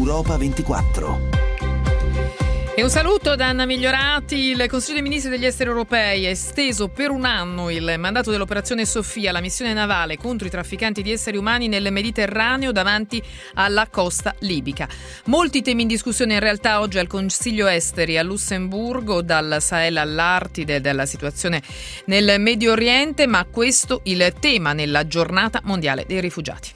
Europa 24. E un saluto da Anna Migliorati. Il Consiglio dei Ministri degli Esteri Europei ha esteso per un anno il mandato dell'operazione Sophia, la missione navale contro i trafficanti di esseri umani nel Mediterraneo davanti alla costa libica. Molti temi in discussione in realtà oggi al Consiglio Esteri a Lussemburgo, dal Sahel all'Artide, dalla situazione nel Medio Oriente, ma questo il tema nella giornata mondiale dei rifugiati.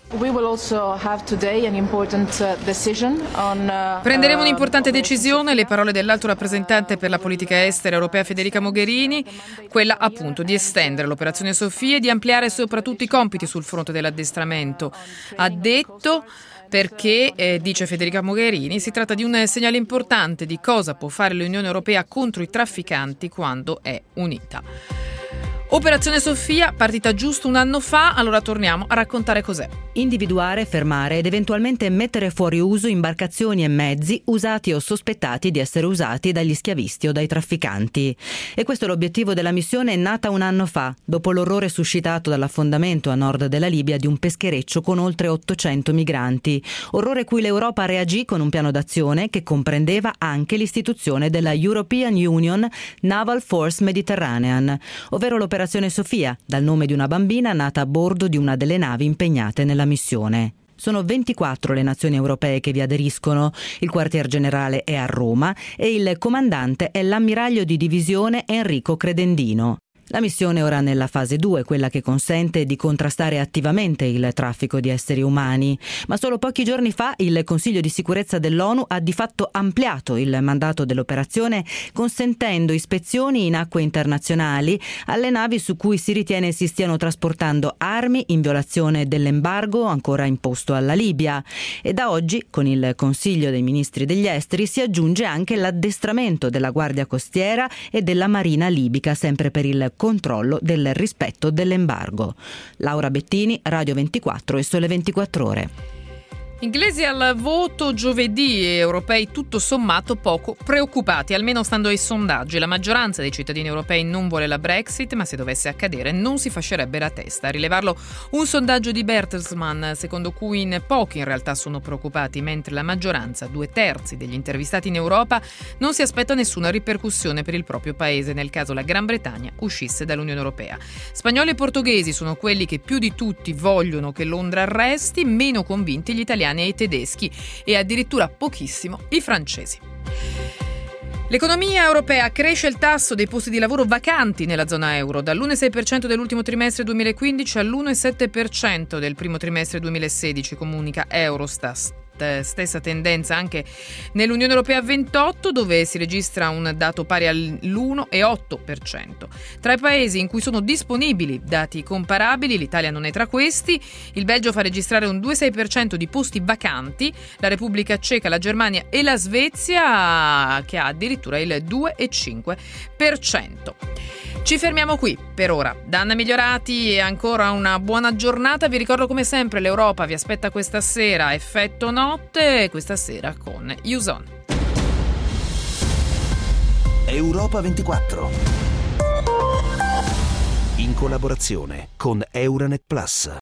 Prenderemo un'importante decisione, le parole dell'alto rappresentante per la politica estera europea Federica Mogherini, quella appunto di estendere l'operazione Sophia e di ampliare soprattutto i compiti sul fronte dell'addestramento. Ha detto perché, dice Federica Mogherini, si tratta di un segnale importante di cosa può fare l'Unione Europea contro i trafficanti quando è unita. Operazione Sophia, partita giusto un anno fa, allora torniamo a raccontare cos'è. Individuare, fermare ed eventualmente mettere fuori uso imbarcazioni e mezzi usati o sospettati di essere usati dagli schiavisti o dai trafficanti. E questo è l'obiettivo della missione nata un anno fa, dopo l'orrore suscitato dall'affondamento a nord della Libia di un peschereccio con oltre 800 migranti. Orrore cui l'Europa reagì con un piano d'azione che comprendeva anche l'istituzione della European Union Naval Force Mediterranean, ovvero l'operazione Sophia, dal nome di una bambina nata a bordo di una delle navi impegnate nella missione. Sono 24 le nazioni europee che vi aderiscono, il quartier generale è a Roma e il comandante è l'ammiraglio di divisione Enrico Credendino. La missione ora nella fase 2, quella che consente di contrastare attivamente il traffico di esseri umani. Ma solo pochi giorni fa il Consiglio di sicurezza dell'ONU ha di fatto ampliato il mandato dell'operazione, consentendo ispezioni in acque internazionali alle navi su cui si ritiene si stiano trasportando armi in violazione dell'embargo ancora imposto alla Libia. E da oggi, con il Consiglio dei Ministri degli Esteri, si aggiunge anche l'addestramento della Guardia Costiera e della Marina libica, sempre per il controllo del rispetto dell'embargo. Laura Bettini, Radio 24 e Sole 24 Ore. Inglesi al voto giovedì, europei tutto sommato poco preoccupati, almeno stando ai sondaggi. La maggioranza dei cittadini europei non vuole la Brexit, ma se dovesse accadere non si fascerebbe la testa. A rilevarlo un sondaggio di Bertelsmann, secondo cui in pochi in realtà sono preoccupati, mentre la maggioranza, 2/3 degli intervistati in Europa, non si aspetta nessuna ripercussione per il proprio paese nel caso la Gran Bretagna uscisse dall'Unione Europea. Spagnoli e portoghesi sono quelli che più di tutti vogliono che Londra resti, meno convinti gli italiani e i tedeschi e addirittura pochissimo i francesi. L'economia europea cresce il tasso dei posti di lavoro vacanti nella zona euro, dall'1,6% dell'ultimo trimestre 2015 all'1,7% del primo trimestre 2016, comunica Eurostat. Stessa tendenza anche nell'Unione Europea 28, dove si registra un dato pari all'1,8%. Tra i paesi in cui sono disponibili dati comparabili, l'Italia non è tra questi. Il Belgio fa registrare un 2,6% di posti vacanti, la Repubblica Ceca, la Germania e la Svezia che ha addirittura il 2,5%. Ci fermiamo qui per ora. Da Anna Migliorati e ancora una buona giornata. Vi ricordo come sempre l'Europa vi aspetta questa sera, effetto notte, questa sera con Yuson. Europa 24. In collaborazione con Euranet Plus.